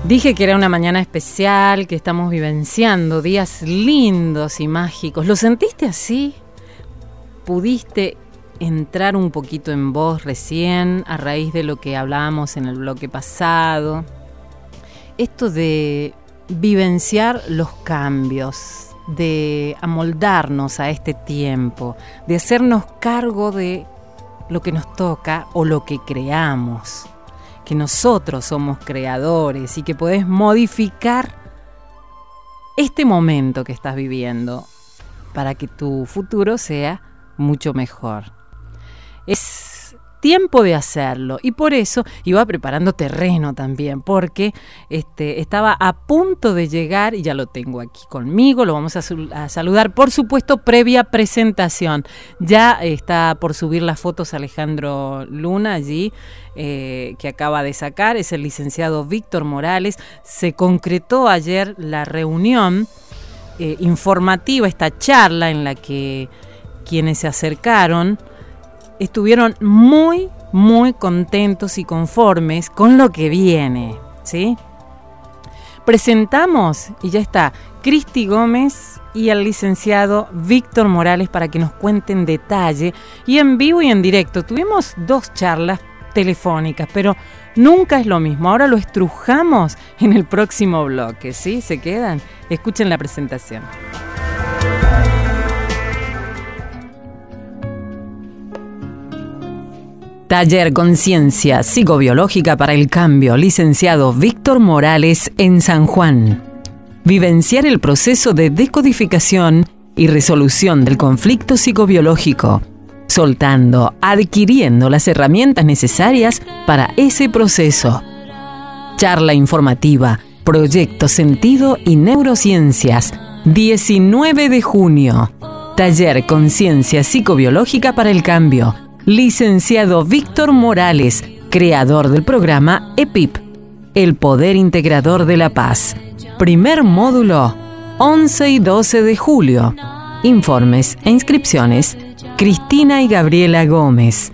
Dije que era una mañana especial, que estamos vivenciando días lindos y mágicos. ¿Lo sentiste así? ¿Pudiste entrar un poquito en vos recién a raíz de lo que hablábamos en el bloque pasado? Esto de vivenciar los cambios, de amoldarnos a este tiempo, de hacernos cargo de lo que nos toca o lo que creamos, que nosotros somos creadores y que podés modificar este momento que estás viviendo para que tu futuro sea mucho mejor. Es tiempo de hacerlo y por eso iba preparando terreno también, porque estaba a punto de llegar y ya lo tengo aquí conmigo, lo vamos a saludar, por supuesto, previa presentación. Ya está por subir las fotos Alejandro Luna allí, que acaba de sacar, es el licenciado Víctor Morales. Se concretó ayer la reunión informativa, esta charla en la que quienes se acercaron estuvieron muy, muy contentos y conformes con lo que viene, ¿sí? Presentamos, y ya está, Cristi Gómez y el licenciado Víctor Morales para que nos cuenten detalle, y en vivo y en directo. Tuvimos 2 charlas telefónicas, pero nunca es lo mismo. Ahora lo estrujamos en el próximo bloque, ¿sí? ¿Se quedan? Escuchen la presentación. Taller Conciencia Psicobiológica para el Cambio, licenciado Víctor Morales en San Juan. Vivenciar el proceso de decodificación y resolución del conflicto psicobiológico, soltando, adquiriendo las herramientas necesarias para ese proceso. Charla informativa, Proyecto Sentido y Neurociencias, 19 de junio. Taller Conciencia Psicobiológica para el Cambio. Licenciado Víctor Morales, creador del programa EPIP, El Poder Integrador de la Paz. Primer módulo, 11 y 12 de julio. Informes e inscripciones, Cristina y Gabriela Gómez.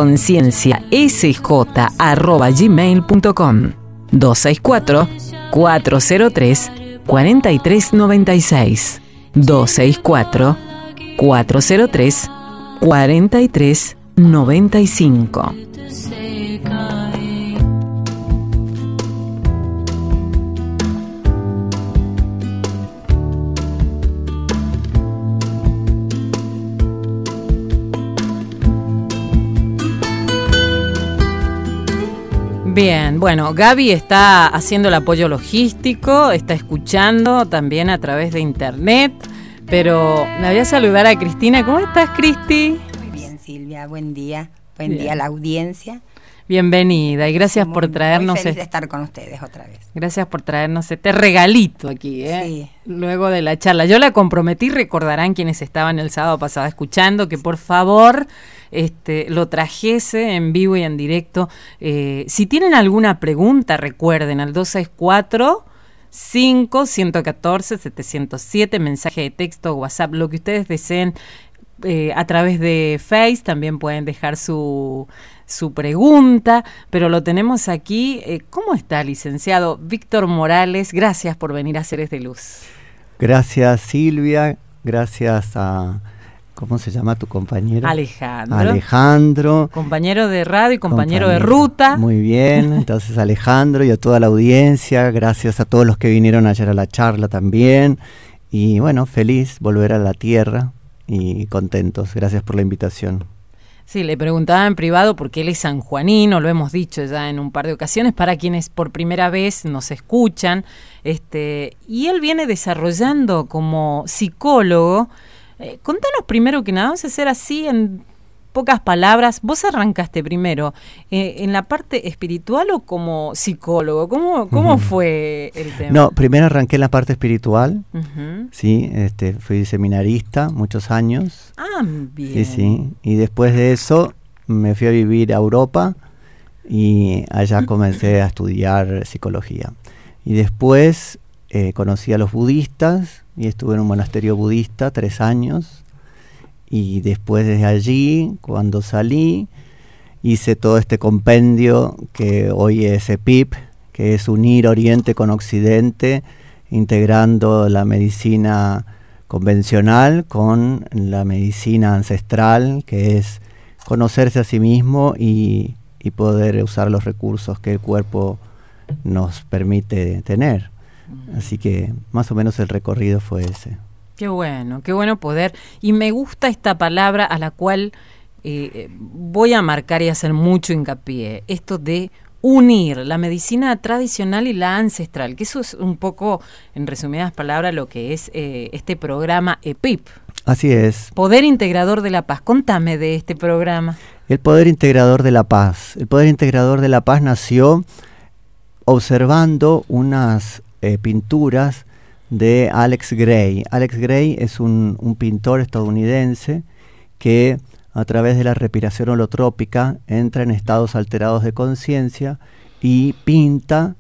concienciasj@gmail.com 264-403-4396 264-403-4395. Bien, bueno, Gaby está haciendo el apoyo logístico, está escuchando también a través de internet, pero me voy a saludar a Cristina. ¿Cómo estás, Cristi? Silvia, buen día a la audiencia. Bienvenida y gracias por traernos. Muy feliz de estar con ustedes otra vez. Gracias por traernos este regalito aquí, Sí. Luego de la charla. Yo la comprometí, recordarán quienes estaban el sábado pasado escuchando, que por favor lo trajese en vivo y en directo. Si tienen alguna pregunta, recuerden al 264-5-114-707, mensaje de texto, WhatsApp, lo que ustedes deseen. A través de Face también pueden dejar su pregunta, pero lo tenemos aquí. ¿Cómo está, licenciado Víctor Morales? Gracias por venir a Seres de Luz. Gracias, Silvia. Gracias a... ¿Cómo se llama tu compañero? Alejandro. Compañero de radio y compañero de ruta. Muy bien, entonces Alejandro y a toda la audiencia. Gracias a todos los que vinieron ayer a la charla también. Y bueno, feliz volver a la tierra. Y contentos, gracias por la invitación. Sí, le preguntaba en privado porque él es sanjuanino, lo hemos dicho ya en un par de ocasiones, para quienes por primera vez nos escuchan, y él viene desarrollando como psicólogo. Contanos primero que nada, vamos a hacer así en pocas palabras. Vos arrancaste primero en la parte espiritual o como psicólogo. ¿Cómo fue el tema? No, primero arranqué en la parte espiritual. Sí, fui seminarista muchos años. Ah, bien. Sí. Y después de eso me fui a vivir a Europa y allá comencé a estudiar psicología. Y después conocí a los budistas y estuve en un monasterio budista 3 años. Y después de allí, cuando salí, hice todo este compendio que hoy es EPIP, que es unir Oriente con Occidente, integrando la medicina convencional con la medicina ancestral, que es conocerse a sí mismo y poder usar los recursos que el cuerpo nos permite tener. Así que más o menos el recorrido fue ese. Qué bueno poder. Y me gusta esta palabra a la cual voy a marcar y hacer mucho hincapié, esto de unir la medicina tradicional y la ancestral, que eso es un poco, en resumidas palabras, lo que es este programa EPIP. Así es. Poder Integrador de la Paz. Contame de este programa. El Poder Integrador de la Paz. El Poder Integrador de la Paz nació observando unas pinturas de Alex Gray. Alex Gray es un pintor estadounidense que a través de la respiración holotrópica entra en estados alterados de conciencia y pinta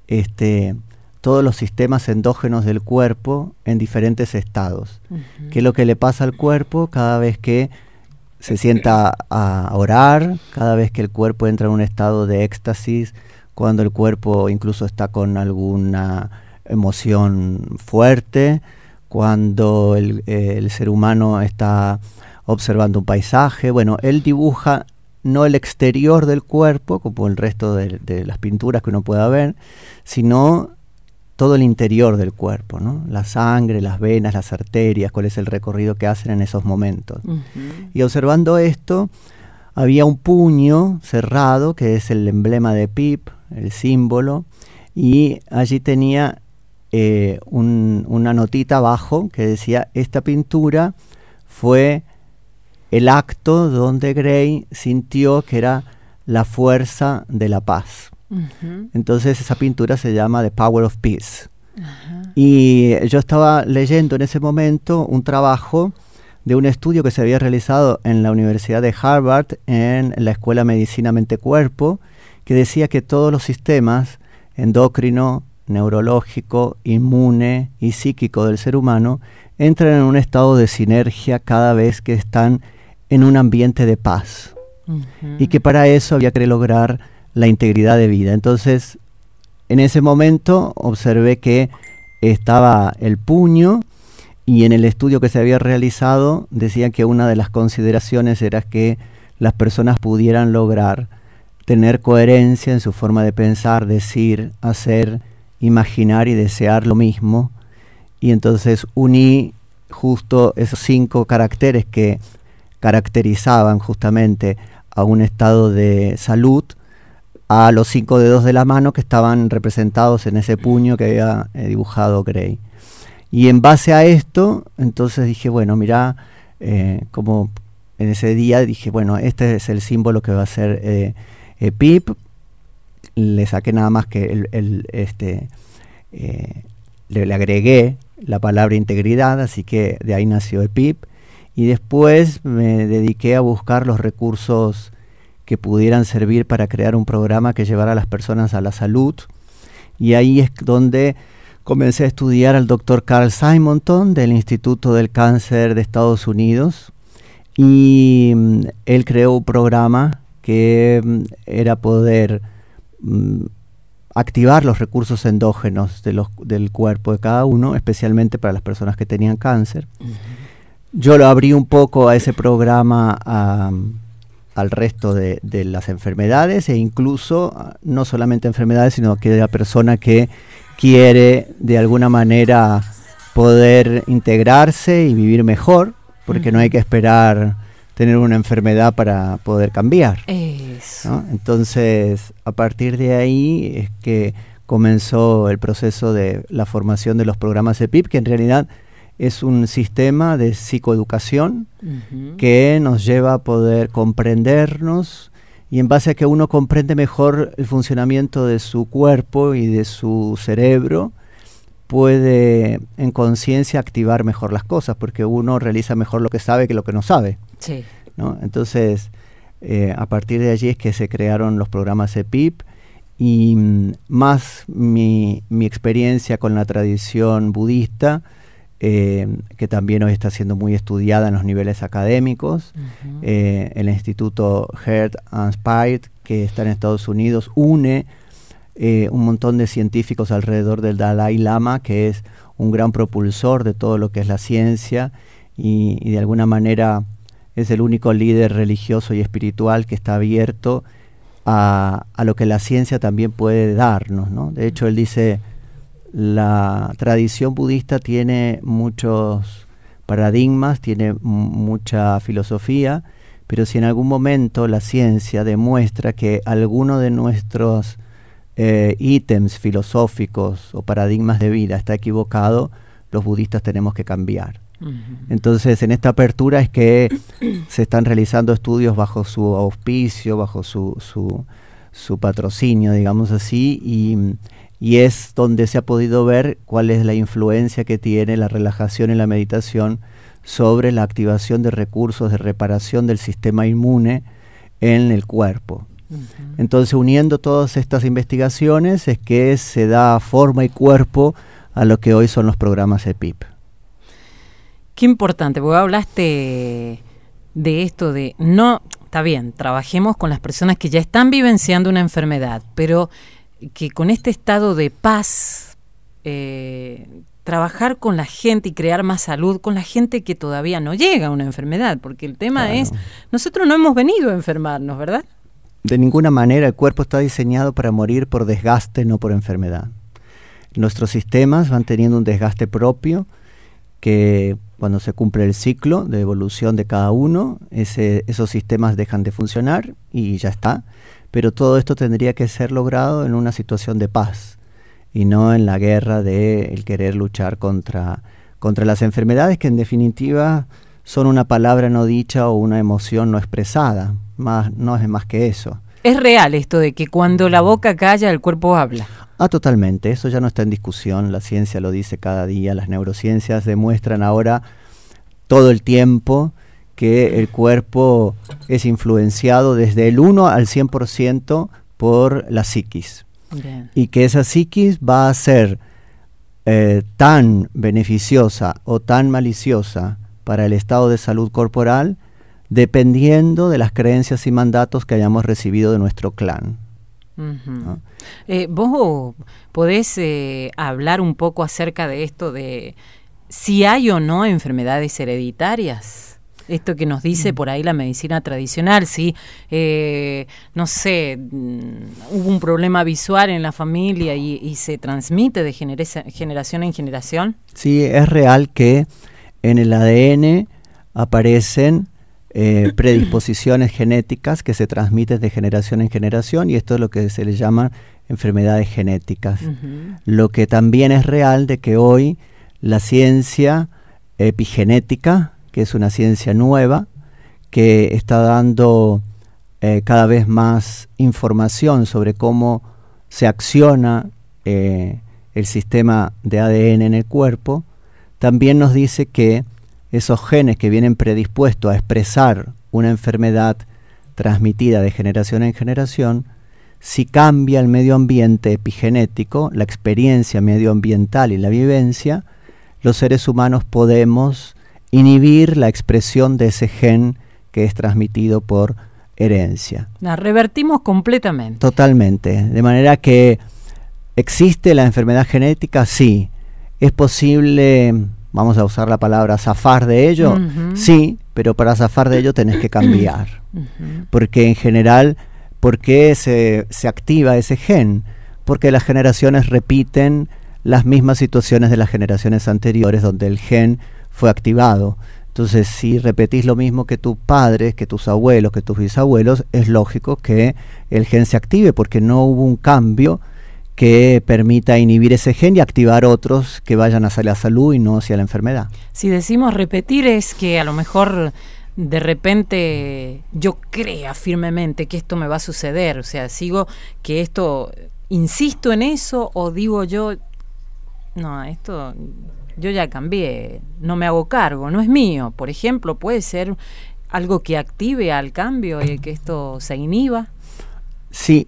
todos los sistemas endógenos del cuerpo en diferentes estados. ¿Qué es lo que le pasa al cuerpo cada vez que se sienta a orar, cada vez que el cuerpo entra en un estado de éxtasis, cuando el cuerpo incluso está con alguna emoción fuerte, cuando el ser humano está observando un paisaje? Bueno, él dibuja no el exterior del cuerpo, como el resto de las pinturas que uno pueda ver, sino todo el interior del cuerpo, ¿no? La sangre, las venas, las arterias, cuál es el recorrido que hacen en esos momentos. Y observando esto, había un puño cerrado, que es el emblema de PIP, el símbolo, y allí tenía una notita abajo que decía: esta pintura fue el acto donde Gray sintió que era la fuerza de la paz. Entonces esa pintura se llama The Power of Peace. Y yo estaba leyendo en ese momento un trabajo de un estudio que se había realizado en la Universidad de Harvard, en la Escuela Medicina Mente-Cuerpo, que decía que todos los sistemas endocrino, neurológico, inmune y psíquico del ser humano entran en un estado de sinergia cada vez que están en un ambiente de paz. Y que para eso había que lograr la integridad de vida. Entonces, en ese momento observé que estaba el puño, y en el estudio que se había realizado decía que una de las consideraciones era que las personas pudieran lograr tener coherencia en su forma de pensar, decir, hacer, imaginar y desear lo mismo. Y entonces uní justo esos 5 caracteres que caracterizaban justamente a un estado de salud, a los 5 dedos de la mano que estaban representados en ese puño que había dibujado Gray. Y en base a esto, entonces dije, bueno, mira, como en ese día dije, bueno, este es el símbolo que va a ser PIP. Le saqué nada más que le agregué la palabra integridad, así que de ahí nació el PIP. Y después me dediqué a buscar los recursos que pudieran servir para crear un programa que llevara a las personas a la salud. Y ahí es donde comencé a estudiar al doctor Carl Simonton del Instituto del Cáncer de Estados Unidos. Y él creó un programa que era poder activar los recursos endógenos del cuerpo de cada uno, especialmente para las personas que tenían cáncer. Yo lo abrí un poco a ese programa al resto de las enfermedades, e incluso no solamente enfermedades, sino que la persona que quiere de alguna manera poder integrarse y vivir mejor, porque no hay que esperar tener una enfermedad para poder cambiar, ¿no? Entonces, a partir de ahí es que comenzó el proceso de la formación de los programas EPIP, que en realidad es un sistema de psicoeducación que nos lleva a poder comprendernos, y en base a que uno comprende mejor el funcionamiento de su cuerpo y de su cerebro, puede en conciencia activar mejor las cosas, porque uno realiza mejor lo que sabe que lo que no sabe. Sí. ¿No? Entonces, a partir de allí es que se crearon los programas EPIP, y más mi experiencia con la tradición budista, que también hoy está siendo muy estudiada en los niveles académicos. El Instituto Heart and Spirit, que está en Estados Unidos, une un montón de científicos alrededor del Dalai Lama, que es un gran propulsor de todo lo que es la ciencia y de alguna manera es el único líder religioso y espiritual que está abierto a lo que la ciencia también puede darnos, ¿no? De hecho, él dice, la tradición budista tiene muchos paradigmas, tiene mucha filosofía, pero si en algún momento la ciencia demuestra que alguno de nuestros ítems filosóficos o paradigmas de vida está equivocado, los budistas tenemos que cambiar. Entonces, en esta apertura es que se están realizando estudios bajo su auspicio, bajo su patrocinio, digamos así, y es donde se ha podido ver cuál es la influencia que tiene la relajación y la meditación sobre la activación de recursos de reparación del sistema inmune en el cuerpo. Entonces, uniendo todas estas investigaciones es que se da forma y cuerpo a lo que hoy son los programas EPIP. Qué importante, porque hablaste de esto de, no, está bien, trabajemos con las personas que ya están vivenciando una enfermedad, pero que con este estado de paz, trabajar con la gente y crear más salud con la gente que todavía no llega a una enfermedad, porque el tema es, nosotros no hemos venido a enfermarnos, ¿verdad? De ninguna manera, el cuerpo está diseñado para morir por desgaste, no por enfermedad. Nuestros sistemas van teniendo un desgaste propio que cuando se cumple el ciclo de evolución de cada uno, esos sistemas dejan de funcionar y ya está. Pero todo esto tendría que ser logrado en una situación de paz y no en la guerra de el querer luchar contra las enfermedades, que en definitiva son una palabra no dicha o una emoción no expresada. No es más que eso. Es real esto de que cuando la boca calla, el cuerpo habla. Totalmente, eso ya no está en discusión, la ciencia lo dice cada día, las neurociencias demuestran ahora todo el tiempo que el cuerpo es influenciado desde el 1 al 100% por la psiquis. Bien. Y que esa psiquis va a ser tan beneficiosa o tan maliciosa para el estado de salud corporal dependiendo de las creencias y mandatos que hayamos recibido de nuestro clan. ¿No? ¿Vos podés hablar un poco acerca de esto de si hay o no enfermedades hereditarias? Esto que nos dice por ahí la medicina tradicional, si, no sé, hubo un problema visual en la familia y se transmite de generación en generación. Sí, es real que en el ADN aparecen predisposiciones genéticas que se transmiten de generación en generación, y esto es lo que se le llama enfermedades genéticas. Lo que también es real de que hoy la ciencia epigenética, que es una ciencia nueva, que está dando cada vez más información sobre cómo se acciona el sistema de ADN en el cuerpo, también nos dice que esos genes que vienen predispuestos a expresar una enfermedad transmitida de generación en generación, si cambia el medio ambiente epigenético, la experiencia medioambiental y la vivencia, los seres humanos podemos inhibir la expresión de ese gen que es transmitido por herencia. La revertimos completamente. Totalmente. De manera que existe la enfermedad genética, sí. Es posible, vamos a usar la palabra zafar de ello, sí, pero para zafar de ello tenés que cambiar. Porque en general, ¿por qué se activa ese gen? Porque las generaciones repiten las mismas situaciones de las generaciones anteriores donde el gen fue activado. Entonces, si repetís lo mismo que tus padres, que tus abuelos, que tus bisabuelos, es lógico que el gen se active porque no hubo un cambio que permita inhibir ese gen y activar otros que vayan hacia la salud y no hacia la enfermedad. Si decimos repetir es que a lo mejor de repente yo crea firmemente que esto me va a suceder, o sea, sigo que esto, insisto en eso o digo yo, no, esto yo ya cambié, no me hago cargo, no es mío. Por ejemplo, puede ser algo que active al cambio y que esto se inhiba. Sí,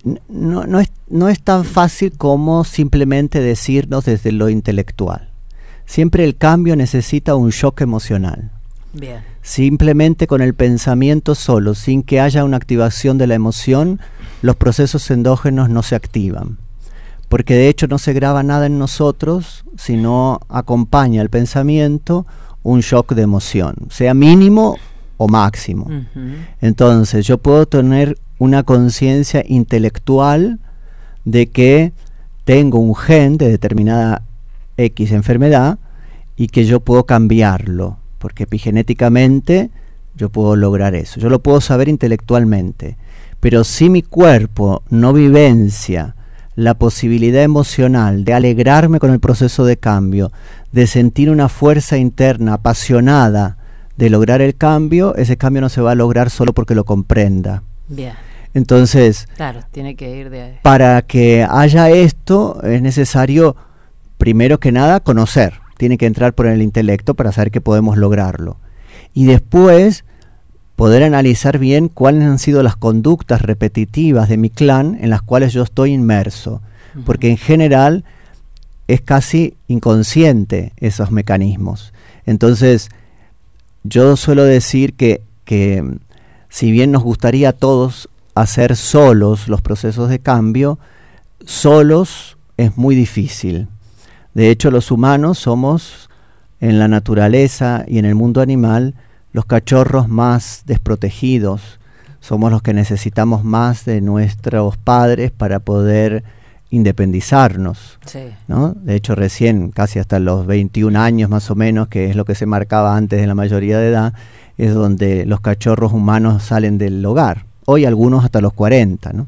no es tan fácil como simplemente decirnos desde lo intelectual. Siempre el cambio necesita un shock emocional. Bien. Simplemente con el pensamiento solo, sin que haya una activación de la emoción, los procesos endógenos no se activan. porque de hecho no se graba nada en nosotros, sino acompaña al pensamiento un shock de emoción, sea mínimo o máximo. Entonces yo puedo tener una conciencia intelectual de que tengo un gen de determinada X enfermedad y que yo puedo cambiarlo, porque epigenéticamente yo puedo lograr eso. Yo lo puedo saber intelectualmente, pero si mi cuerpo no vivencia la posibilidad emocional de alegrarme con el proceso de cambio, de sentir una fuerza interna apasionada de lograr el cambio, ese cambio no se va a lograr solo porque lo comprenda. Bien. Entonces, claro, tiene que ir de ahí. Para que haya esto es necesario, primero que nada, conocer. Tiene que entrar por el intelecto para saber que podemos lograrlo. Y después poder analizar bien cuáles han sido las conductas repetitivas de mi clan en las cuales yo estoy inmerso. Porque en general es casi inconsciente esos mecanismos. Entonces, yo suelo decir que si bien nos gustaría a todos hacer solos los procesos de cambio, solos es muy difícil. De hecho, los humanos somos, en la naturaleza y en el mundo animal, los cachorros más desprotegidos. Somos los que necesitamos más de nuestros padres para poder independizarnos, sí, ¿no? De hecho, recién, casi hasta los 21 años más o menos, que es lo que se marcaba antes de la mayoría de edad, es donde los cachorros humanos salen del hogar. Hoy algunos hasta los 40, ¿no?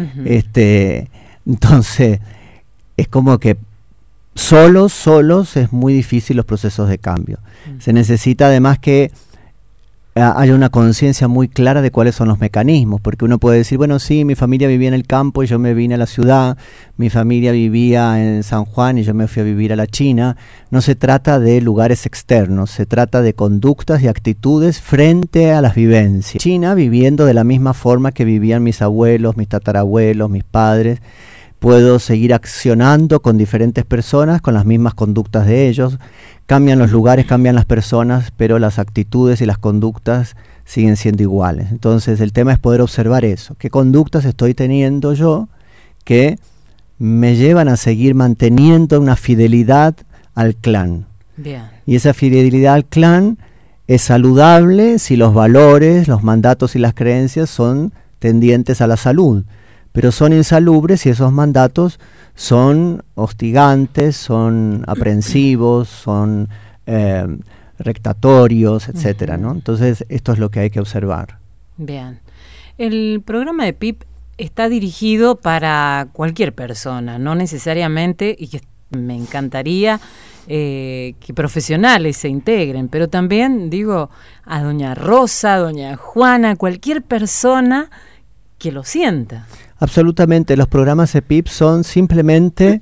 Entonces, es como que solos es muy difícil los procesos de cambio. Se necesita además que haya una conciencia muy clara de cuáles son los mecanismos, porque uno puede decir, bueno, sí, mi familia vivía en el campo y yo me vine a la ciudad, mi familia vivía en San Juan y yo me fui a vivir a la China. No se trata de lugares externos, se trata de conductas y actitudes frente a las vivencias. China, viviendo de la misma forma que vivían mis abuelos, mis tatarabuelos, mis padres, puedo seguir accionando con diferentes personas, con las mismas conductas de ellos. Cambian los lugares, cambian las personas, pero las actitudes y las conductas siguen siendo iguales. Entonces el tema es poder observar eso. ¿Qué conductas estoy teniendo yo que me llevan a seguir manteniendo una fidelidad al clan? Bien. Y esa fidelidad al clan es saludable si los valores, los mandatos y las creencias son tendientes a la salud, pero son insalubres si esos mandatos son hostigantes, son aprensivos, son rectatorios, etcétera, ¿no? Entonces, esto es lo que hay que observar. Bien. El programa de PIP está dirigido para cualquier persona, no necesariamente, y que me encantaría que profesionales se integren, pero también, digo, a doña Rosa, a doña Juana, cualquier persona que lo sienta. Absolutamente, los programas EPIP son simplemente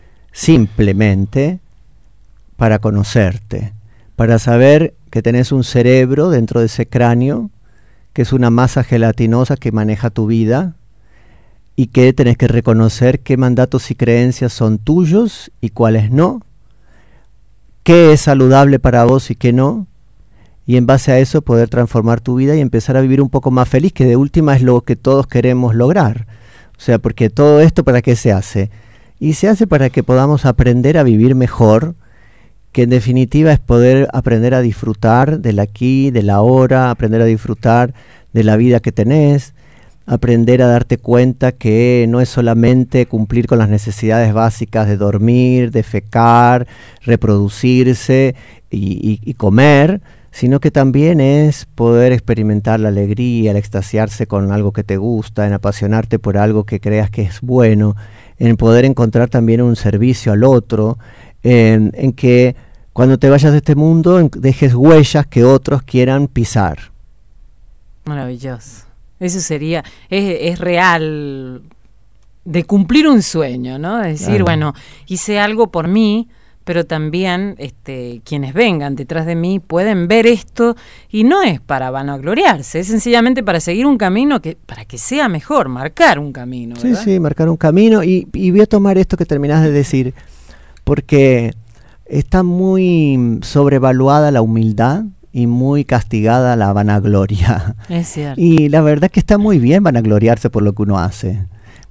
para conocerte, para saber que tenés un cerebro dentro de ese cráneo, que es una masa gelatinosa que maneja tu vida, y que tenés que reconocer qué mandatos y creencias son tuyos y cuáles no, qué es saludable para vos y qué no, y en base a eso poder transformar tu vida y empezar a vivir un poco más feliz, que de última es lo que todos queremos lograr. O sea, porque todo esto, ¿para qué se hace? Y se hace para que podamos aprender a vivir mejor, que en definitiva es poder aprender a disfrutar del aquí, del ahora, aprender a disfrutar de la vida que tenés, aprender a darte cuenta que no es solamente cumplir con las necesidades básicas de dormir, defecar, reproducirse y comer, sino que también es poder experimentar la alegría, el extasiarse con algo que te gusta, en apasionarte por algo que creas que es bueno, en poder encontrar también un servicio al otro, en que cuando te vayas de este mundo dejes huellas que otros quieran pisar. Maravilloso. Eso sería, es real, de cumplir un sueño, ¿no? Es decir, bueno, hice algo por mí, pero también quienes vengan detrás de mí pueden ver esto, y no es para vanagloriarse, es sencillamente para seguir un camino para que sea mejor, marcar un camino, ¿verdad? Sí, marcar un camino, y voy a tomar esto que terminás de decir, porque está muy sobrevaluada la humildad y muy castigada la vanagloria. Es cierto. Y la verdad que está muy bien vanagloriarse por lo que uno hace,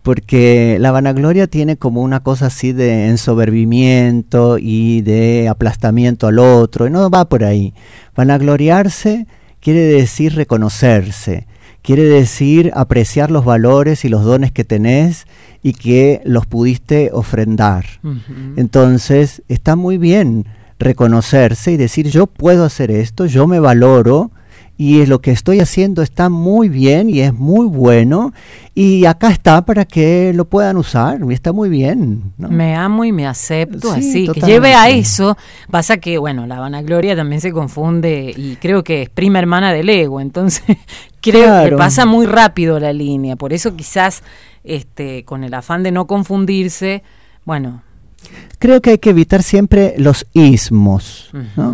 porque la vanagloria tiene como una cosa así de ensoberbimiento y de aplastamiento al otro, y no va por ahí. Vanagloriarse quiere decir reconocerse, quiere decir apreciar los valores y los dones que tenés y que los pudiste ofrendar. Entonces, está muy bien reconocerse y decir, yo puedo hacer esto, yo me valoro, y lo que estoy haciendo está muy bien y es muy bueno, y acá está para que lo puedan usar, y está muy bien, ¿no? Me amo y me acepto, Sí, así, totalmente. que lleve a eso. Pasa que, bueno, la vanagloria también se confunde y creo que es prima hermana del ego, entonces creo que Claro. pasa muy rápido la línea, por eso quizás con el afán de no confundirse, bueno. Creo que hay que evitar siempre los ismos, ¿no?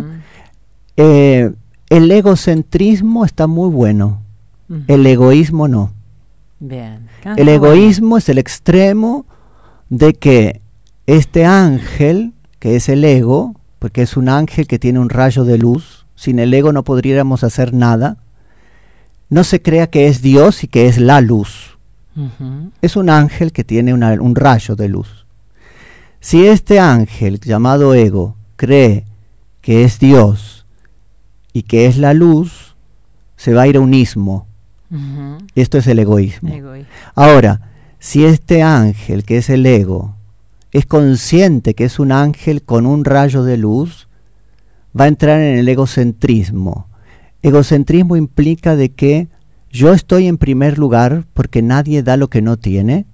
Ujú. El egocentrismo está muy bueno, Ujú. el egoísmo no. Bien. El egoísmo es el extremo de que este ángel, que es el ego, porque es un ángel que tiene un rayo de luz, sin el ego no podríamos hacer nada, no se crea que es Dios y que es la luz. Ujú. Es un ángel que tiene un rayo de luz. Si este ángel llamado ego cree que es Dios y que es la luz, se va a ir a un ismo. Ujú. Esto es el egoísmo. Egoísmo. Ahora, si este ángel, que es el ego, es consciente que es un ángel con un rayo de luz, va a entrar en el egocentrismo. Egocentrismo implica de que yo estoy en primer lugar porque nadie da lo que no tiene,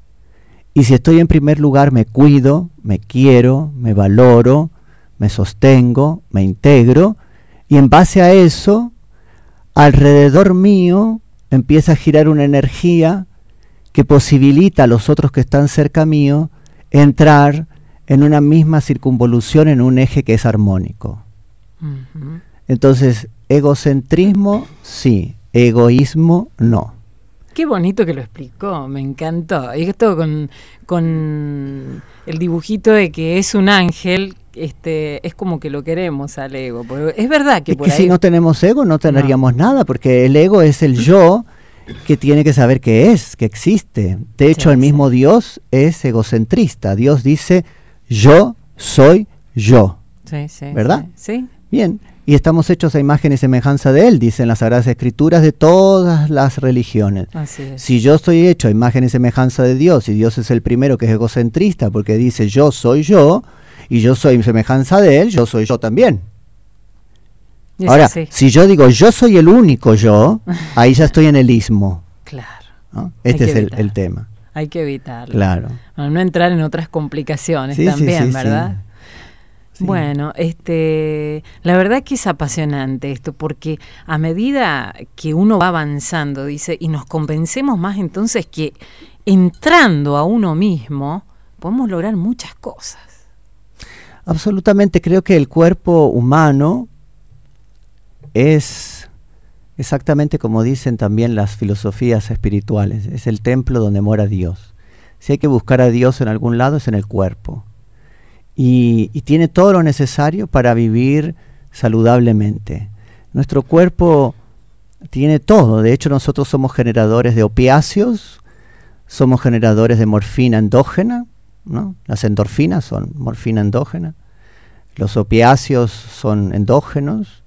y si estoy en primer lugar me cuido, me quiero, me valoro, me sostengo, me integro, y en base a eso, alrededor mío empieza a girar una energía que posibilita a los otros que están cerca mío entrar en una misma circunvolución, en un eje que es armónico. Ujú. Entonces, egocentrismo sí, egoísmo no. Qué bonito que lo explicó, me encantó. Y esto con el dibujito de que es un ángel, es como que lo queremos al ego. Porque es verdad que Es por que ahí... si no tenemos ego no tendríamos nada, porque el ego es el yo que tiene que saber que es, que existe. De hecho, Sí, el mismo sí. Dios es egocentrista. Dios dice, yo soy yo. Sí, sí, ¿Verdad? Sí. Bien, y estamos hechos a imagen y semejanza de Él, dicen las Sagradas Escrituras de todas las religiones. Así es. Si yo estoy hecho a imagen y semejanza de Dios, y Dios es el primero que es egocentrista porque dice yo soy yo, y yo soy semejanza de Él, yo soy yo también. Y es Ahora, así. si yo digo yo soy el único yo, ahí ya estoy en el ismo, Claro, ¿no? Hay Este que es evitar. el tema. hay que evitarlo. Claro. Para no entrar en otras complicaciones Sí, sí, también, sí, ¿verdad? sí. Bueno, la verdad que es apasionante esto, porque a medida que uno va avanzando, dice, y nos convencemos más entonces que entrando a uno mismo, podemos lograr muchas cosas. Absolutamente, creo que el cuerpo humano es exactamente como dicen también las filosofías espirituales, es el templo donde mora Dios. Si hay que buscar a Dios en algún lado es en el cuerpo. Y tiene todo lo necesario para vivir saludablemente. Nuestro cuerpo tiene todo, de hecho nosotros somos generadores de opiáceos, somos generadores de morfina endógena, ¿no? Las endorfinas son morfina endógena, los opiáceos son endógenos,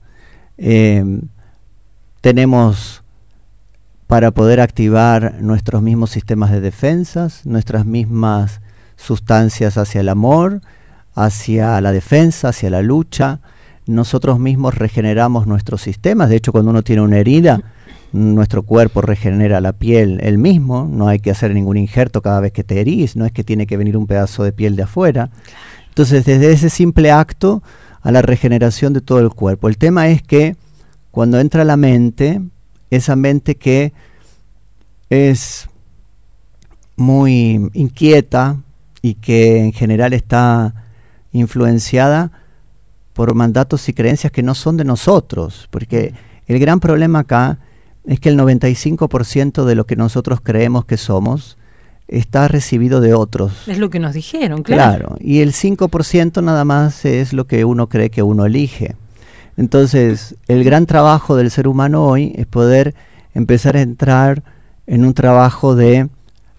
tenemos para poder activar nuestros mismos sistemas de defensas, nuestras mismas sustancias hacia el amor, hacia la defensa, hacia la lucha. Nosotros mismos regeneramos nuestros sistemas. De hecho, cuando uno tiene una herida, nuestro cuerpo regenera la piel él mismo. No hay que hacer ningún injerto cada vez que te herís. No es que tiene que venir un pedazo de piel de afuera. Entonces, desde ese simple acto a la regeneración de todo el cuerpo. El tema es que cuando entra la mente, esa mente que es muy inquieta y que en general está influenciada por mandatos y creencias que no son de nosotros, porque el gran problema acá es que el 95% de lo que nosotros creemos que somos está recibido de otros. Es lo que nos dijeron, claro. Y el 5% nada más es lo que uno cree que uno elige. Entonces, el gran trabajo del ser humano hoy es poder empezar a entrar en un trabajo de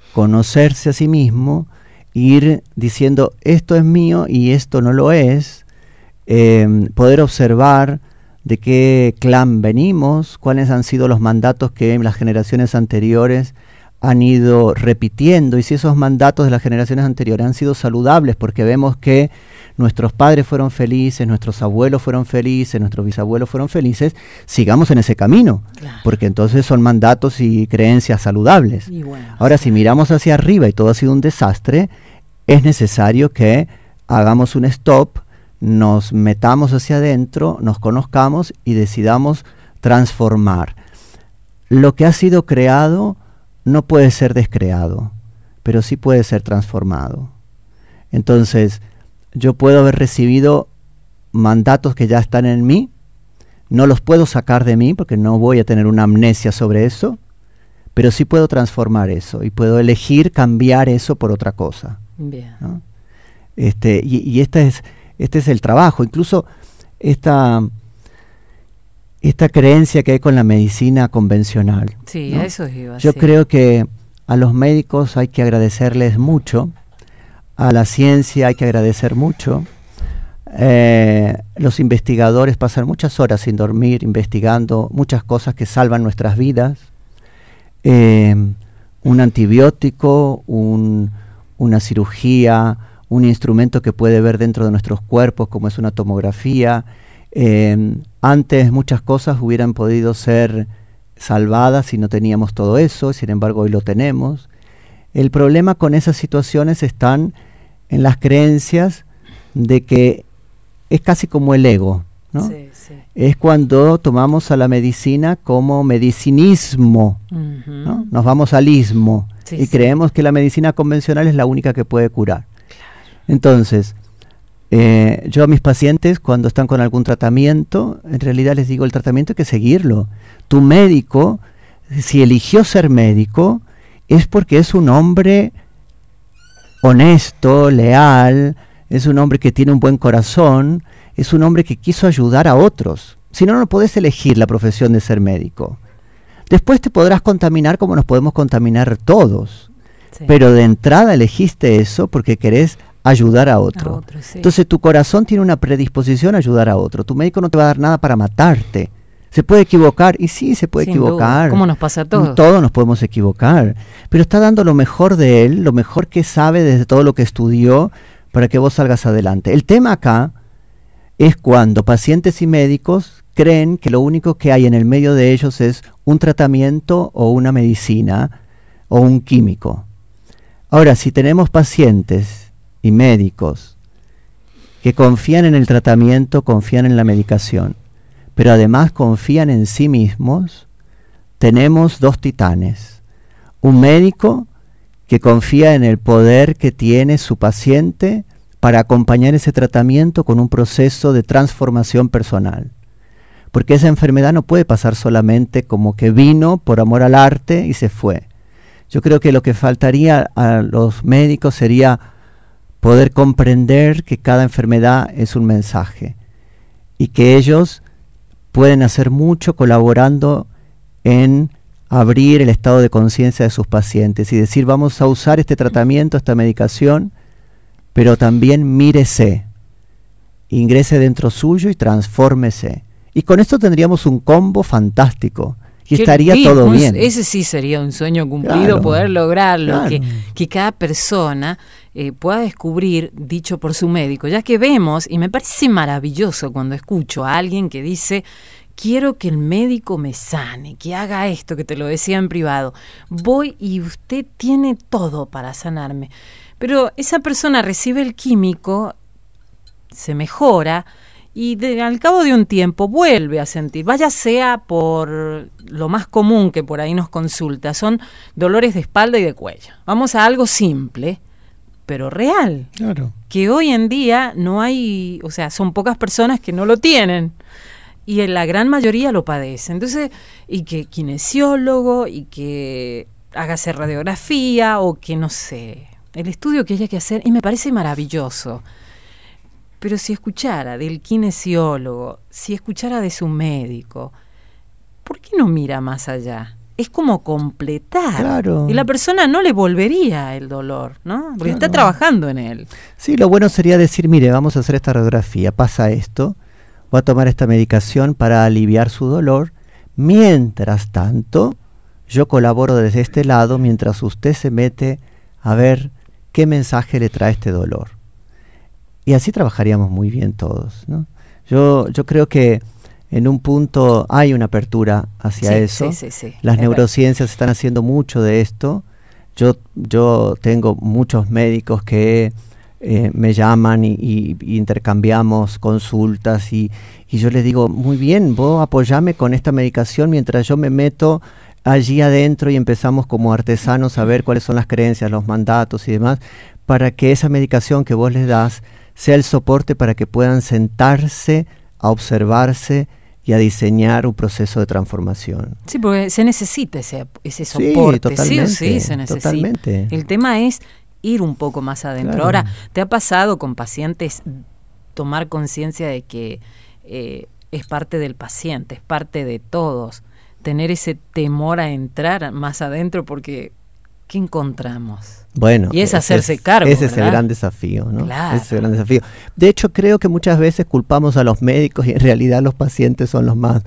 conocerse a sí mismo, ir diciendo esto es mío y esto no lo es, poder observar de qué clan venimos, cuáles han sido los mandatos que en las generaciones anteriores han ido repitiendo, y si esos mandatos de las generaciones anteriores han sido saludables, porque vemos que nuestros padres fueron felices, nuestros abuelos fueron felices, nuestros bisabuelos fueron felices, sigamos en ese camino, claro, porque entonces son mandatos y creencias saludables. Y bueno, ahora, si miramos hacia arriba y todo ha sido un desastre, es necesario que hagamos un stop, nos metamos hacia adentro, nos conozcamos y decidamos transformar. Lo que ha sido creado no puede ser descreado, pero sí puede ser transformado. Entonces, yo puedo haber recibido mandatos que ya están en mí, no los puedo sacar de mí porque no voy a tener una amnesia sobre eso, pero sí puedo transformar eso y puedo elegir cambiar eso por otra cosa. Bien. ¿No? Y este es el trabajo. Incluso esta creencia que hay con la medicina convencional. Sí, ¿no? Eso iba. Yo creo que a los médicos hay que agradecerles mucho, a la ciencia hay que agradecer mucho. Los investigadores pasan muchas horas sin dormir investigando muchas cosas que salvan nuestras vidas. Un antibiótico, una cirugía, un instrumento que puede ver dentro de nuestros cuerpos como es una tomografía. Antes muchas cosas hubieran podido ser salvadas si no teníamos todo eso, sin embargo hoy lo tenemos. El problema con esas situaciones están en las creencias de que es casi como el ego, ¿no? Sí, sí. Es cuando tomamos a la medicina como medicinismo, ¿no? Nos vamos al ismo, sí, y creemos que la medicina convencional es la única que puede curar. Claro. Entonces, yo a mis pacientes, cuando están con algún tratamiento, en realidad les digo, el tratamiento hay que seguirlo. Tu médico, si eligió ser médico, es porque es un hombre honesto, leal, es un hombre que tiene un buen corazón, es un hombre que quiso ayudar a otros. Si no, no podés elegir la profesión de ser médico. Después te podrás contaminar como nos podemos contaminar todos. Sí. Pero de entrada elegiste eso porque querés ayudar a otro. Sí. Entonces tu corazón tiene una predisposición a ayudar a otro. Tu médico no te va a dar nada para matarte. ¿Se puede equivocar? Y sí, se puede equivocar. ¿Cómo nos pasa a todos? Todos nos podemos equivocar. Pero está dando lo mejor de él, lo mejor que sabe desde todo lo que estudió para que vos salgas adelante. El tema acá es cuando pacientes y médicos creen que lo único que hay en el medio de ellos es un tratamiento o una medicina o un químico. Ahora, si tenemos pacientes y médicos que confían en el tratamiento, confían en la medicación, pero además confían en sí mismos, tenemos dos titanes. Un médico que confía en el poder que tiene su paciente para acompañar ese tratamiento con un proceso de transformación personal. Porque esa enfermedad no puede pasar solamente como que vino por amor al arte y se fue. Yo creo que lo que faltaría a los médicos sería poder comprender que cada enfermedad es un mensaje y que ellos pueden hacer mucho colaborando en abrir el estado de conciencia de sus pacientes y decir, vamos a usar este tratamiento, esta medicación, pero también mírese, ingrese dentro suyo y transfórmese. Y con esto tendríamos un combo fantástico y estaría todo bien. Ese sí sería un sueño cumplido, claro, poder lograrlo, claro, que cada persona pueda descubrir, dicho por su médico, ya que vemos, y me parece maravilloso cuando escucho a alguien que dice, quiero que el médico me sane, que haga esto, que te lo decía en privado, voy y usted tiene todo para sanarme. Pero esa persona recibe el químico, se mejora, y al cabo de un tiempo vuelve a sentir, vaya sea por lo más común que por ahí nos consulta, son dolores de espalda y de cuello. Vamos a algo simple, pero real. Claro. Que hoy en día no hay, o sea, son pocas personas que no lo tienen. Y en la gran mayoría lo padece. Entonces, y que kinesiólogo, y que hágase radiografía, o que no sé, el estudio que haya que hacer, y me parece maravilloso. Pero si escuchara del kinesiólogo, si escuchara de su médico, ¿por qué no mira más allá? es como completar. Claro. Y la persona no le volvería el dolor, ¿no? Porque está trabajando en él. Sí, lo bueno sería decir, mire, vamos a hacer esta radiografía, pasa esto, voy a tomar esta medicación para aliviar su dolor. Mientras tanto, yo colaboro desde este lado mientras usted se mete a ver qué mensaje le trae este dolor. Y así trabajaríamos muy bien todos, ¿no? Yo creo que en un punto hay una apertura hacia eso. Sí. Las neurociencias están haciendo mucho de esto. Yo tengo muchos médicos que me llaman y intercambiamos consultas y yo les digo, muy bien, vos apoyame con esta medicación mientras yo me meto allí adentro y empezamos como artesanos a ver cuáles son las creencias, los mandatos y demás, para que esa medicación que vos les das sea el soporte para que puedan sentarse a observarse y a diseñar un proceso de transformación. Sí, porque se necesita ese soporte. Sí, totalmente, Sí se necesita. Totalmente. El tema es ir un poco más adentro. Claro. Ahora, ¿te ha pasado con pacientes tomar conciencia de que es parte del paciente, es parte de todos, tener ese temor a entrar más adentro porque ¿qué encontramos? Bueno, y es hacerse cargo. Ese es ¿verdad? el gran desafío, ¿no? Claro. Ese es el gran desafío. De hecho, creo que muchas veces culpamos a los médicos y en realidad los pacientes son los más,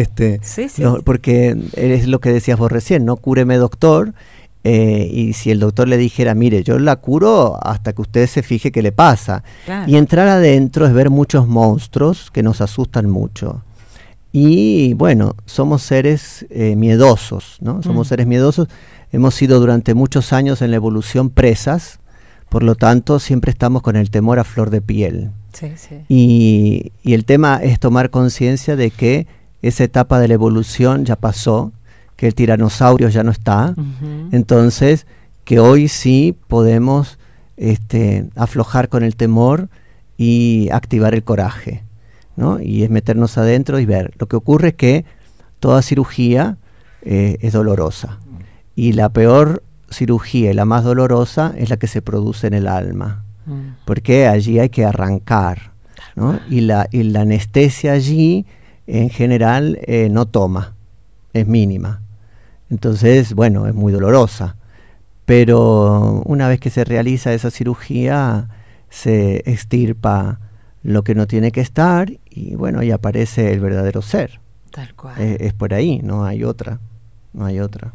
porque es lo que decías vos recién, ¿no? Cúreme, doctor. Y si el doctor le dijera, mire, yo la curo hasta que usted se fije qué le pasa. Claro. Y entrar adentro es ver muchos monstruos que nos asustan mucho. Y bueno, somos seres miedosos, ¿no? Somos seres miedosos. Hemos sido durante muchos años en la evolución presas, por lo tanto siempre estamos con el temor a flor de piel. Sí. Y el tema es tomar conciencia de que esa etapa de la evolución ya pasó, que el tiranosaurio ya no está, entonces que hoy sí podemos aflojar con el temor y activar el coraje, ¿no? Y es meternos adentro y ver. Lo que ocurre es que toda cirugía es dolorosa. Y la peor cirugía y la más dolorosa es la que se produce en el alma, porque allí hay que arrancar, ¿no? Y la anestesia allí, en general, no toma, es mínima. Entonces, bueno, es muy dolorosa. Pero una vez que se realiza esa cirugía, se extirpa lo que no tiene que estar y, bueno, y aparece el verdadero ser. Tal cual. Es por ahí, no hay otra. No hay otra.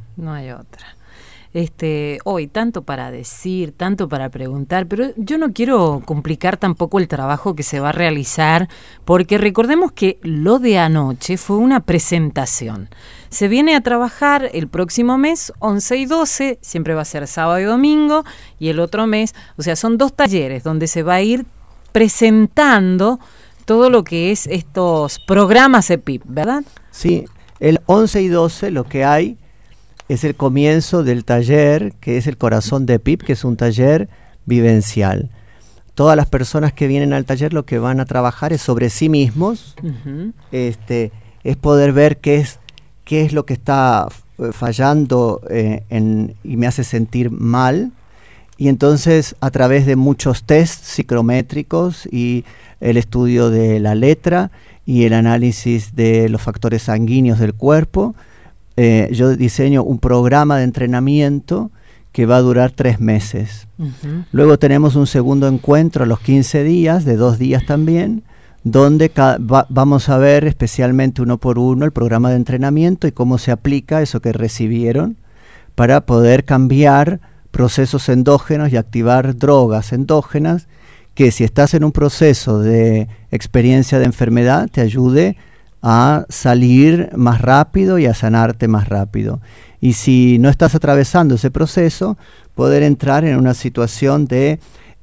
Hoy tanto para decir, tanto para preguntar, pero yo no quiero complicar tampoco el trabajo que se va a realizar, porque recordemos que lo de anoche fue una presentación. Se viene a trabajar el próximo mes, 11 y 12, siempre va a ser sábado y domingo, y el otro mes, o sea, son 2 talleres donde se va a ir presentando todo lo que es estos programas EPIP, ¿verdad? Sí. El 11 y 12 lo que hay es el comienzo del taller, que es el corazón de EPIP, que es un taller vivencial. Todas las personas que vienen al taller lo que van a trabajar es sobre sí mismos, es poder ver qué es lo que está fallando y me hace sentir mal. Y entonces a través de muchos tests psicométricos y el estudio de la letra y el análisis de los factores sanguíneos del cuerpo, yo diseño un programa de entrenamiento que va a durar 3 meses. Luego tenemos un segundo encuentro a los 15 días, de 2 días también, donde vamos a ver especialmente uno por uno el programa de entrenamiento y cómo se aplica eso que recibieron para poder cambiar procesos endógenos y activar drogas endógenas que si estás en un proceso de experiencia de enfermedad te ayude a salir más rápido y a sanarte más rápido. Y si no estás atravesando ese proceso, poder entrar en una situación de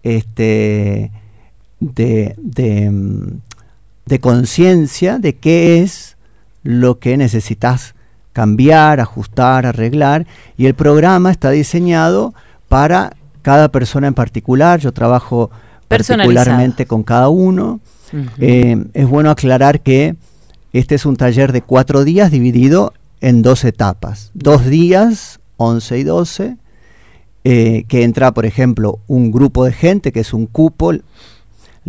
conciencia de qué es lo que necesitas cambiar, ajustar, arreglar, y el programa está diseñado para cada persona en particular. Yo trabajo particularmente con cada uno. Es bueno aclarar que este es un taller de 4 días dividido en 2 etapas. 2 días, 11 y 12, que entra, por ejemplo, un grupo de gente, que es un cupo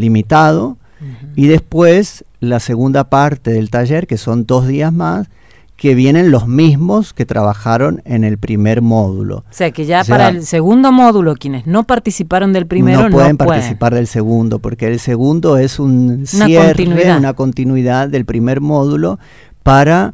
limitado, y después la segunda parte del taller, que son 2 días más, que vienen los mismos que trabajaron en el primer módulo. O sea, que ya para el segundo módulo, quienes no participaron del primero no pueden participar del segundo, porque el segundo es un cierre, una continuidad del primer módulo para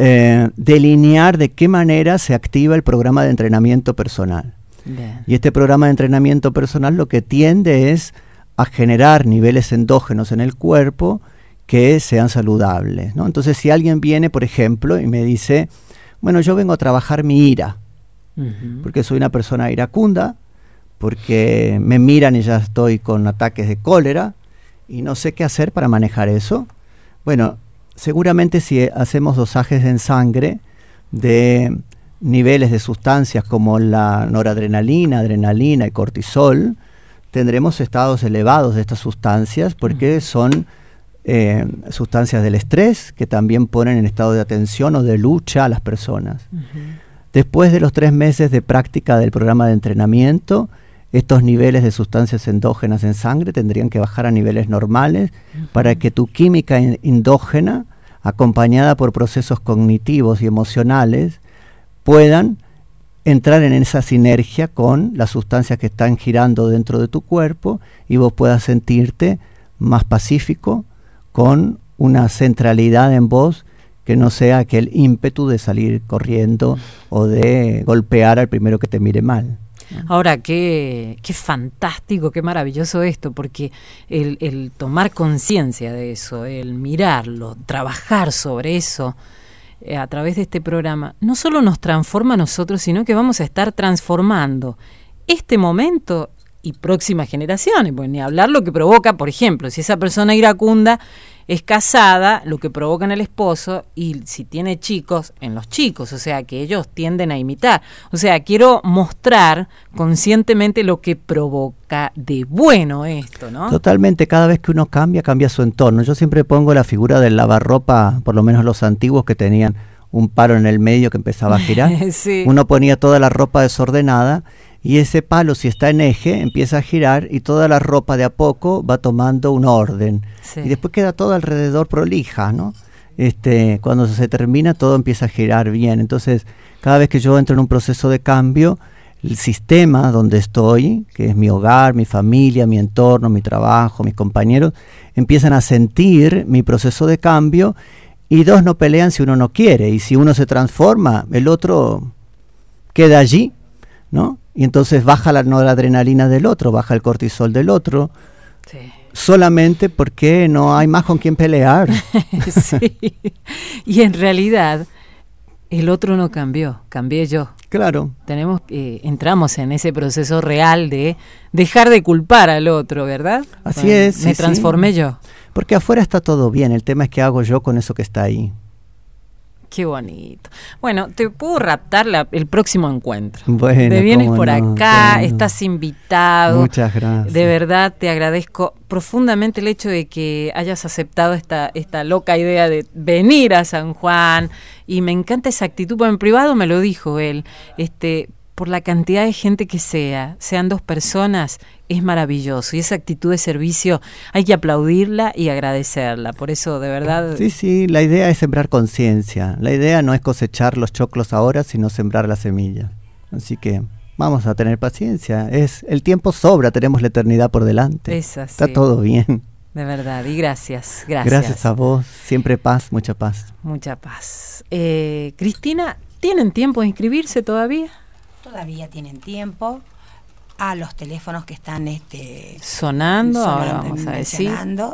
delinear de qué manera se activa el programa de entrenamiento personal. Bien. Y este programa de entrenamiento personal lo que tiende es a generar niveles endógenos en el cuerpo que sean saludables, ¿no? Entonces, si alguien viene, por ejemplo, y me dice, bueno, yo vengo a trabajar mi ira, porque soy una persona iracunda, porque me miran y ya estoy con ataques de cólera, y no sé qué hacer para manejar eso. Bueno, seguramente si hacemos dosajes en sangre de niveles de sustancias como la noradrenalina, adrenalina y cortisol, tendremos estados elevados de estas sustancias, porque son sustancias del estrés que también ponen en estado de atención o de lucha a las personas. Después de los 3 meses de práctica del programa de entrenamiento, estos niveles de sustancias endógenas en sangre tendrían que bajar a niveles normales para que tu química endógena, acompañada por procesos cognitivos y emocionales, puedan entrar en esa sinergia con las sustancias que están girando dentro de tu cuerpo y vos puedas sentirte más pacífico, con una centralidad en vos que no sea aquel ímpetu de salir corriendo o de golpear al primero que te mire mal. Ahora, qué fantástico, qué maravilloso esto, porque el tomar conciencia de eso, el mirarlo, trabajar sobre eso a través de este programa, no solo nos transforma a nosotros, sino que vamos a estar transformando este momento y próximas generaciones, pues ni hablar lo que provoca, por ejemplo, si esa persona iracunda es casada, lo que provoca en el esposo, y si tiene chicos, en los chicos, o sea, que ellos tienden a imitar. O sea, quiero mostrar conscientemente lo que provoca de bueno esto, ¿no? Totalmente, cada vez que uno cambia, cambia su entorno. Yo siempre pongo la figura del lavarropa, por lo menos los antiguos que tenían un palo en el medio que empezaba a girar. Sí. Uno ponía toda la ropa desordenada, y ese palo, si está en eje, empieza a girar y toda la ropa de a poco va tomando un orden. Sí. Y después queda todo alrededor prolija, ¿no? Cuando se termina, todo empieza a girar bien. Entonces, cada vez que yo entro en un proceso de cambio, el sistema donde estoy, que es mi hogar, mi familia, mi entorno, mi trabajo, mis compañeros, empiezan a sentir mi proceso de cambio, y dos no pelean si uno no quiere. Y si uno se transforma, el otro queda allí, ¿no? Y entonces baja la noradrenalina del otro, baja el cortisol del otro, sí. Solamente porque no hay más con quien pelear. Sí. Y en realidad el otro no cambió, cambié yo. Claro. Entramos en ese proceso real de dejar de culpar al otro, ¿verdad? Así es. Me transformé yo. Porque afuera está todo bien, el tema es qué hago yo con eso que está ahí. Qué bonito. Bueno, te puedo raptar el próximo encuentro. Bueno, te vienes por acá, estás invitado. Muchas gracias. De verdad te agradezco profundamente el hecho de que hayas aceptado esta loca idea de venir a San Juan, y me encanta esa actitud, porque en privado me lo dijo él, por la cantidad de gente que sean 2 personas, es maravilloso, y esa actitud de servicio hay que aplaudirla y agradecerla. Por eso, de verdad... Sí, la idea es sembrar conciencia. La idea no es cosechar los choclos ahora, sino sembrar la semilla. Así que vamos a tener paciencia. El tiempo sobra, tenemos la eternidad por delante. Es así. Está todo bien. De verdad, y gracias. Gracias a vos, siempre paz, mucha paz. Mucha paz. Cristina, ¿tienen tiempo de inscribirse todavía? Todavía tienen tiempo. A los teléfonos que están sonando, ahora vamos a decir.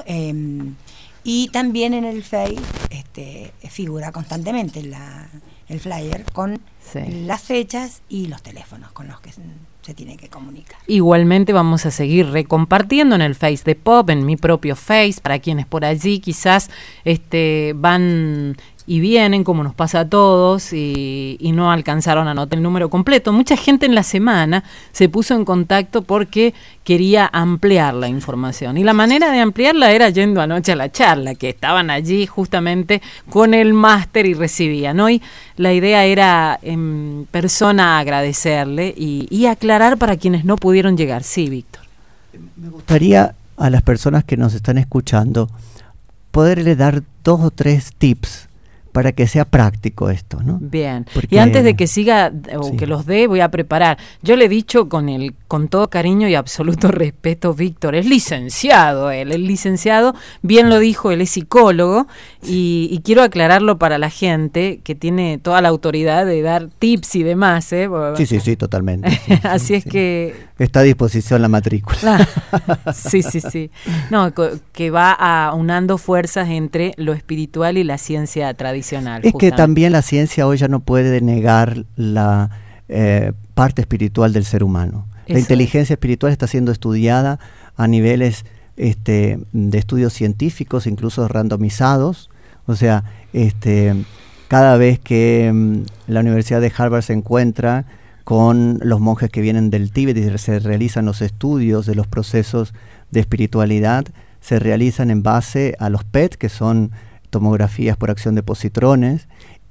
Y también en el Face figura constantemente el flyer con las fechas y los teléfonos con los que se tiene que comunicar. Igualmente vamos a seguir recompartiendo en el Face de Pop, en mi propio Face, para quienes por allí quizás van y vienen, como nos pasa a todos, y no alcanzaron a anotar el número completo. Mucha gente en la semana se puso en contacto porque quería ampliar la información, y la manera de ampliarla era yendo anoche a la charla, que estaban allí justamente con el máster y recibían. Hoy la idea era en persona agradecerle y aclarar para quienes no pudieron llegar. Sí, Víctor. Me gustaría a las personas que nos están escuchando poderle dar 2 o 3 tips para que sea práctico esto, ¿no? Bien. Porque, y antes de que siga o sí. que los dé, voy a preparar. Yo le he dicho con todo cariño y absoluto respeto, Víctor, es licenciado él, es licenciado, bien lo dijo, él es psicólogo, y quiero aclararlo para la gente que tiene toda la autoridad de dar tips y demás, ¿eh? Sí, totalmente. Sí, Así es sí. que... Está a disposición la matrícula. Sí. No, que va aunando fuerzas entre lo espiritual y la ciencia tradicional. Es justamente. que también la ciencia hoy ya no puede negar la parte espiritual del ser humano. La inteligencia espiritual está siendo estudiada a niveles de estudios científicos, incluso randomizados. O sea, cada vez que la Universidad de Harvard se encuentra con los monjes que vienen del Tíbet y se realizan los estudios de los procesos de espiritualidad, se realizan en base a los PET, que son tomografías por acción de positrones,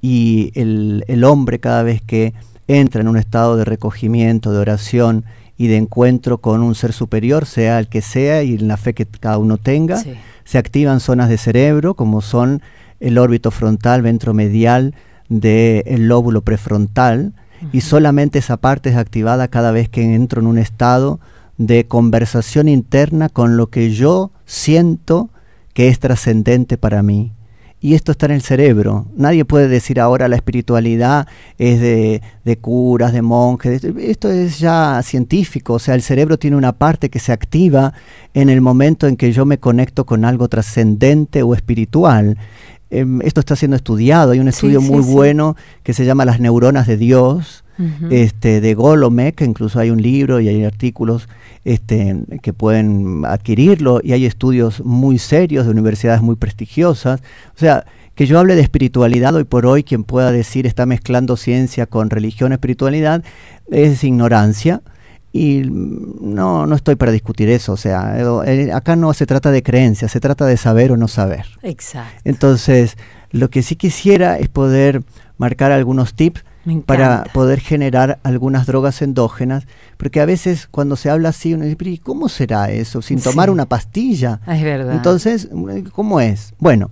y el hombre, cada vez que entra en un estado de recogimiento, de oración y de encuentro con un ser superior, sea el que sea y en la fe que cada uno tenga, sí, se activan zonas de cerebro como son el órbito frontal, ventromedial del lóbulo prefrontal, y solamente esa parte es activada cada vez que entro en un estado de conversación interna con lo que yo siento que es trascendente para mí. Y esto está en el cerebro. Nadie puede decir ahora la espiritualidad es de curas, de monjes. Esto es ya científico. O sea, el cerebro tiene una parte que se activa en el momento en que yo me conecto con algo trascendente o espiritual. Esto está siendo estudiado. Hay un estudio muy bueno que se llama Las neuronas de Dios, de Golomek. Incluso hay un libro y hay artículos que pueden adquirirlo, y hay estudios muy serios de universidades muy prestigiosas. O sea, que yo hable de espiritualidad hoy por hoy, quien pueda decir está mezclando ciencia con religión, espiritualidad, es ignorancia. Y no estoy para discutir eso. O sea, acá no se trata de creencia, se trata de saber o no saber. Exacto. Entonces, lo que sí quisiera es poder marcar algunos tips para poder generar algunas drogas endógenas, porque a veces cuando se habla así, uno dice, ¿pero cómo será eso? Sin tomar una pastilla. Es verdad. Entonces, ¿cómo es? Bueno,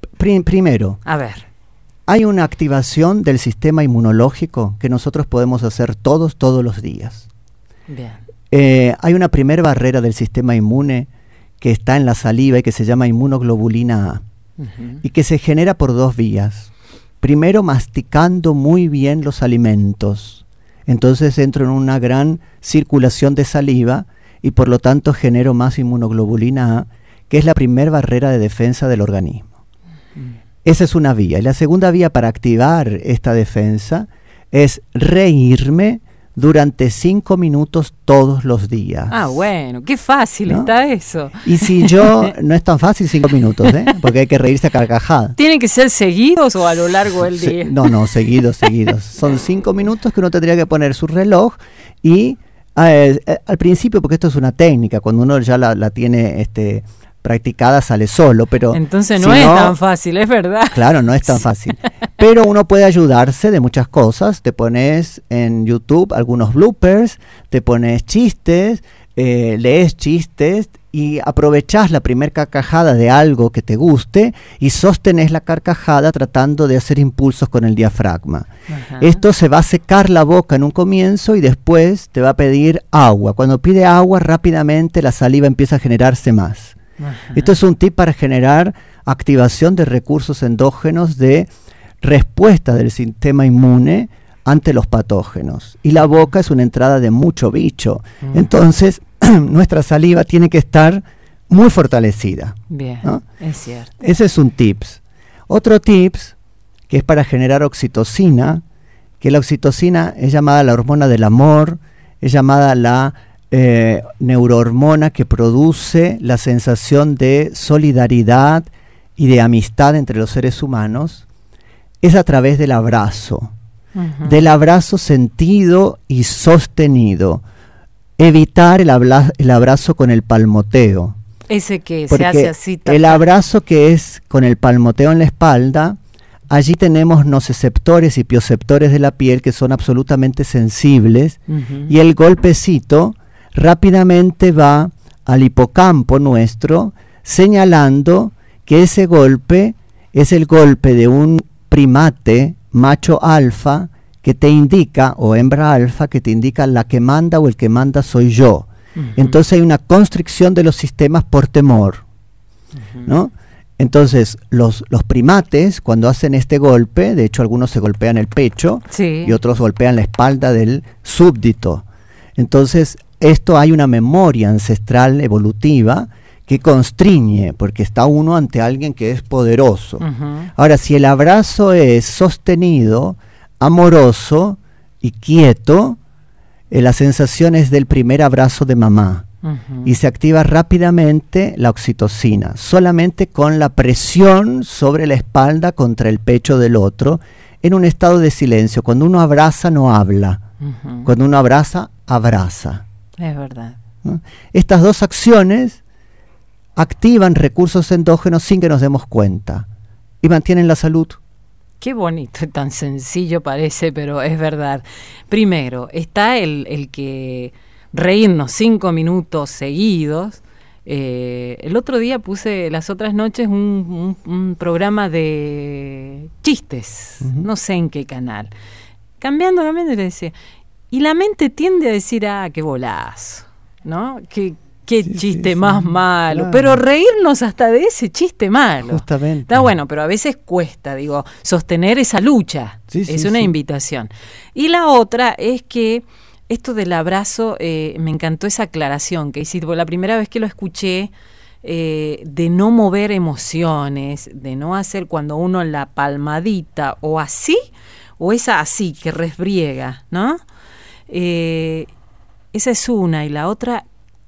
primero, a ver, hay una activación del sistema inmunológico que nosotros podemos hacer todos los días. bien. Hay una primera barrera del sistema inmune que está en la saliva y que se llama inmunoglobulina A, y que se genera por dos vías. Primero, masticando muy bien los alimentos. Entonces entro en una gran circulación de saliva y por lo tanto genero más inmunoglobulina A, que es la primera barrera de defensa del organismo. Esa es una vía. Y la segunda vía para activar esta defensa es reírme durante 5 minutos todos los días. Ah, bueno, qué fácil está eso. Y si yo, no es tan fácil 5 minutos, porque hay que reírse a carcajadas. ¿Tienen que ser seguidos o a lo largo del día? No, seguidos. Son 5 minutos que uno tendría que poner su reloj y al principio, porque esto es una técnica, cuando uno ya la tiene practicada sale solo, pero entonces no es tan fácil, es verdad. Claro, no es tan fácil. Pero uno puede ayudarse de muchas cosas. Te pones en YouTube algunos bloopers, te pones chistes, lees chistes y aprovechás la primer carcajada de algo que te guste y sostenés la carcajada tratando de hacer impulsos con el diafragma. Esto se va a secar la boca en un comienzo y después te va a pedir agua. Cuando pide agua, rápidamente la saliva empieza a generarse más. Esto es un tip para generar activación de recursos endógenos de respuesta del sistema inmune ante los patógenos. Y la boca es una entrada de mucho bicho. Entonces, nuestra saliva tiene que estar muy fortalecida. Bien, ¿no? Es cierto. Ese es un tips. Otro tips, que es para generar oxitocina, que la oxitocina es llamada la hormona del amor, es llamada la neurohormona que produce la sensación de solidaridad y de amistad entre los seres humanos, es a través del abrazo, del abrazo sentido y sostenido. Evitar el abrazo con el palmoteo. Ese que se hace así. El abrazo que es con el palmoteo en la espalda, allí tenemos nociceptores y pioceptores de la piel que son absolutamente sensibles, y el golpecito rápidamente va al hipocampo nuestro, señalando que ese golpe es el golpe de un primate macho alfa que te indica, o hembra alfa, que te indica la que manda o el que manda soy yo. Entonces hay una constricción de los sistemas por temor, ¿no? Entonces los primates, cuando hacen este golpe, de hecho algunos se golpean el pecho, sí, y otros golpean la espalda del súbdito. Entonces esto, hay una memoria ancestral evolutiva que constriñe, porque está uno ante alguien que es poderoso. Ahora, si el abrazo es sostenido, amoroso y quieto, la sensación es del primer abrazo de mamá. Y se activa rápidamente la oxitocina, solamente con la presión sobre la espalda contra el pecho del otro, en un estado de silencio. Cuando uno abraza, no habla. Cuando uno abraza, abraza. Es verdad. ¿No? Estas dos acciones activan recursos endógenos sin que nos demos cuenta y mantienen la salud. Qué bonito, tan sencillo parece, pero es verdad. Primero, está el que reírnos 5 minutos seguidos. El otro día puse, las otras noches, un programa de chistes, no sé en qué canal. Cambiando le decía, y la mente tiende a decir, qué bolazo, ¿no? Qué chiste más malo, claro. Pero reírnos hasta de ese chiste malo. Justamente. Está bueno, pero a veces cuesta, sostener esa lucha. Es una invitación. Y la otra es que esto del abrazo, me encantó esa aclaración que hiciste, porque la primera vez que lo escuché, de no mover emociones, de no hacer cuando uno la palmadita o así, o esa así que resbriega, ¿no? Esa es una, y la otra,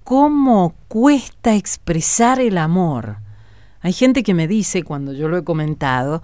cómo cuesta expresar el amor. Hay gente que me dice, cuando yo lo he comentado,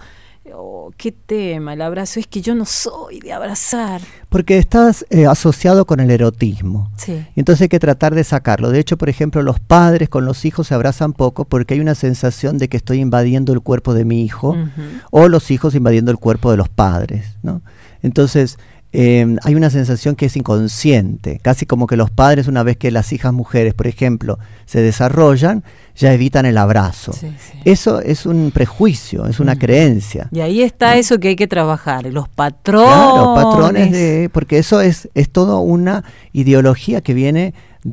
qué tema, el abrazo, es que yo no soy de abrazar. Porque estás asociado con el erotismo. Sí. Entonces hay que tratar de sacarlo. De hecho, por ejemplo, los padres con los hijos se abrazan poco porque hay una sensación de que estoy invadiendo el cuerpo de mi hijo, o los hijos invadiendo el cuerpo de los padres, ¿no? Entonces, hay una sensación que es inconsciente, casi como que los padres, una vez que las hijas mujeres, por ejemplo, se desarrollan, ya evitan el abrazo. Sí. Eso es un prejuicio, es una creencia. Y ahí está eso que hay que trabajar, los patrones. Claro, patrones porque eso es toda una ideología que viene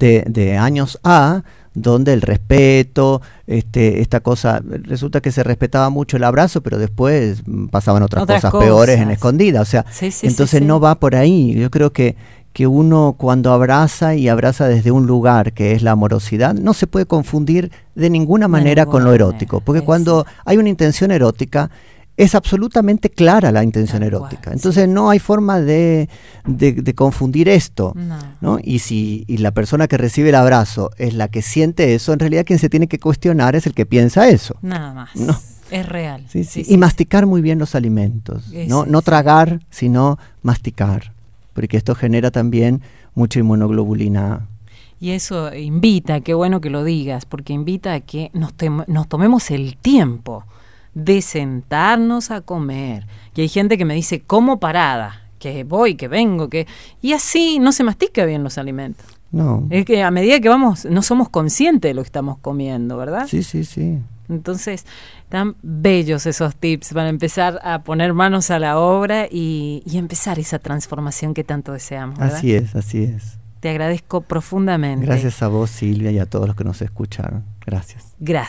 de años donde el respeto, esta cosa, resulta que se respetaba mucho el abrazo, pero después pasaban otras cosas peores en escondida, o sea, entonces no va por ahí. Yo creo que uno cuando abraza y abraza desde un lugar que es la amorosidad, no se puede confundir de ninguna manera con lo erótico, porque cuando hay una intención erótica, es absolutamente clara la intención erótica. Entonces no hay forma de confundir esto, ¿no? Y la persona que recibe el abrazo es la que siente eso, en realidad quien se tiene que cuestionar es el que piensa eso. Nada más. No. Es real. Y masticar muy bien los alimentos. No tragar, sino masticar. Porque esto genera también mucha inmunoglobulina. Y eso invita, qué bueno que lo digas, porque invita a que nos tomemos el tiempo de sentarnos a comer. Y hay gente que me dice, como parada, que voy, que vengo, y así no se mastica bien los alimentos. No. Es que a medida que vamos, no somos conscientes de lo que estamos comiendo, ¿verdad? Sí. Entonces, tan bellos esos tips para empezar a poner manos a la obra y empezar esa transformación que tanto deseamos, ¿verdad? Así es. Te agradezco profundamente. Gracias a vos, Silvia, y a todos los que nos escucharon. Gracias.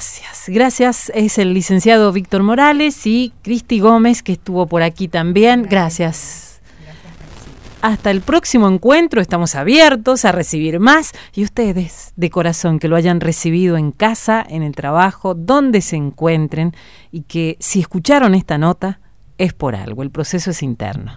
Gracias. Es el licenciado Víctor Morales y Cristi Gómez, que estuvo por aquí también. Gracias. Hasta el próximo encuentro. Estamos abiertos a recibir más. Y ustedes, de corazón, que lo hayan recibido en casa, en el trabajo, donde se encuentren, y que si escucharon esta nota, es por algo. El proceso es interno.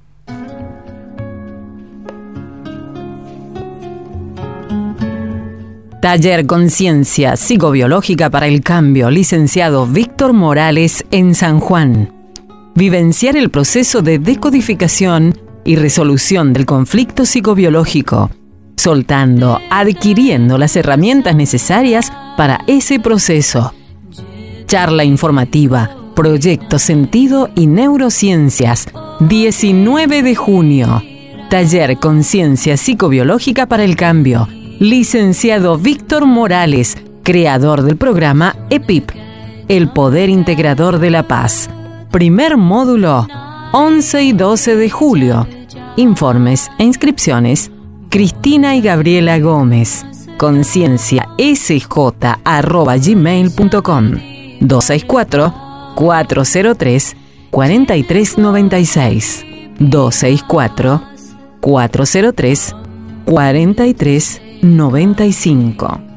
Taller Conciencia Psicobiológica para el Cambio, licenciado Víctor Morales, en San Juan. Vivenciar el proceso de decodificación y resolución del conflicto psicobiológico, soltando, adquiriendo las herramientas necesarias para ese proceso. Charla informativa, Proyecto Sentido y Neurociencias, 19 de junio. Taller Conciencia Psicobiológica para el Cambio. Licenciado Víctor Morales, creador del programa EPIP, el Poder Integrador de la Paz. Primer módulo, 11 y 12 de julio. Informes e inscripciones, Cristina y Gabriela Gómez. concienciasj@gmail.com 264-403-4396 264-403-4395